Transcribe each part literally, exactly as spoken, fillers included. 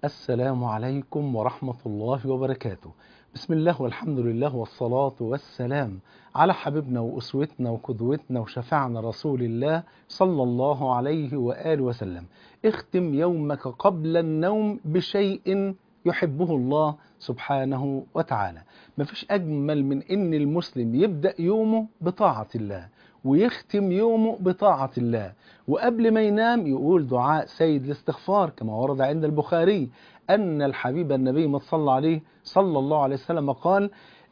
السلام عليكم ورحمة الله وبركاته. بسم الله والحمد لله والصلاة والسلام على حبيبنا وأسوتنا وقدوتنا وشفعنا رسول الله صلى الله عليه وآله وسلم. اختم يومك قبل النوم بشيء يحبه الله سبحانه وتعالى. مفيش أجمل من إن المسلم يبدأ يومه بطاعة الله ويختم يومه بطاعة الله، وقبل ما ينام يقول دعاء سيد الاستغفار كما ورد عند البخاري أن الحبيب النبي ما صلى عليه صلى الله عليه وسلم قال: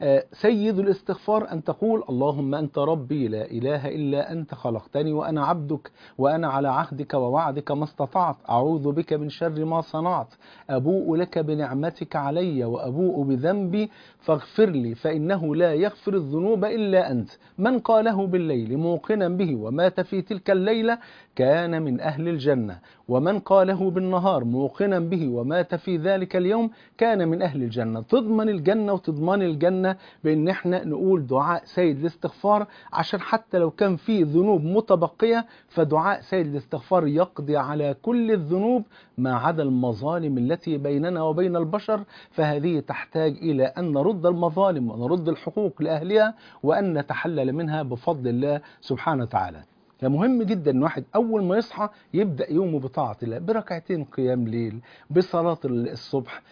سيد الاستغفار أن تقول اللهم أنت ربي لا إله إلا أنت خلقتني وأنا عبدك وأنا على عهدك ووعدك ما استطعت أعوذ بك من شر ما صنعت أبوء لك بنعمتك علي وأبوء بذنبي فاغفر لي فإنه لا يغفر الذنوب إلا أنت. من قاله بالليل موقنا به ومات في تلك الليلة كان من أهل الجنة، ومن قاله بالنهار موقنا به ومات في ذلك اليوم كان من أهل الجنة. تضمن الجنة وتضمن الجنة بأن احنا نقول دعاء سيد الاستغفار، عشان حتى لو كان فيه ذنوب متبقية فدعاء سيد الاستغفار يقضي على كل الذنوب ما عدا المظالم التي بيننا وبين البشر، فهذه تحتاج إلى أن نرد المظالم ونرد الحقوق لأهلها وأن نتحلل منها بفضل الله سبحانه وتعالى. فمهم جدا ان واحد اول ما يصحى يبدا يومه بطاعه الله، بركعتين قيام ليل، بصلاه الصبح،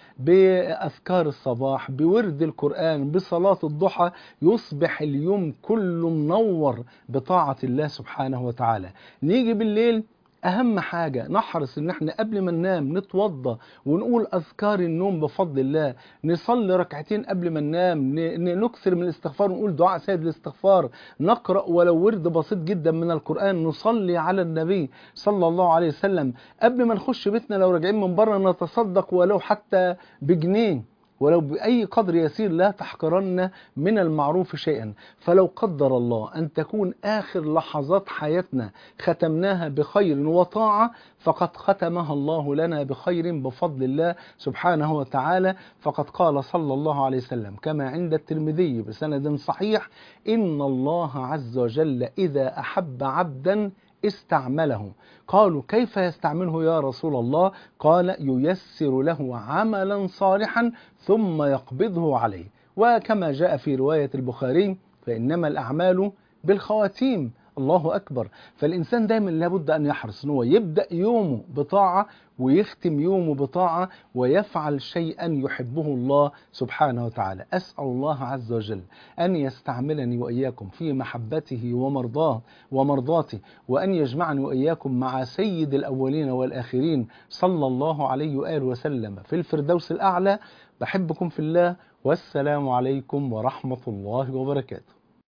باذكار الصباح، بورد القران، بصلاه الضحى، يصبح اليوم كله منور بطاعه الله سبحانه وتعالى. نيجي بالليل اهم حاجة نحرص ان احنا قبل ما ننام نتوضى ونقول اذكار النوم بفضل الله، نصلي ركعتين قبل ما ننام، نكثر من الاستغفار ونقول دعاء سيد الاستغفار، نقرأ ولو ورد بسيط جدا من القرآن، نصلي على النبي صلى الله عليه وسلم. قبل ما نخش بيتنا لو راجعين من بره نتصدق ولو حتى بجنيه، ولو بأي قدر يسير، لا تحقرن من المعروف شيئا. فلو قدر الله أن تكون آخر لحظات حياتنا ختمناها بخير وطاعة فقد ختمها الله لنا بخير بفضل الله سبحانه وتعالى. فقد قال صلى الله عليه وسلم كما عند الترمذي بسند صحيح: إن الله عز وجل إذا أحب عبدا استعمله. قالوا كيف يستعمله يا رسول الله؟ قال ييسر له عملا صالحا ثم يقبضه عليه. وكما جاء في رواية البخاري فإنما الأعمال بالخواتيم. الله أكبر. فالإنسان دايما لابد أن يحرص أنه يبدأ يومه بطاعة ويختم يومه بطاعة ويفعل شيئا يحبه الله سبحانه وتعالى. أسأل الله عز وجل أن يستعملني وإياكم في محبته ومرضاه ومرضاته، وأن يجمعني وإياكم مع سيد الأولين والآخرين صلى الله عليه وآله وسلم في الفردوس الأعلى. بحبكم في الله، والسلام عليكم ورحمة الله وبركاته.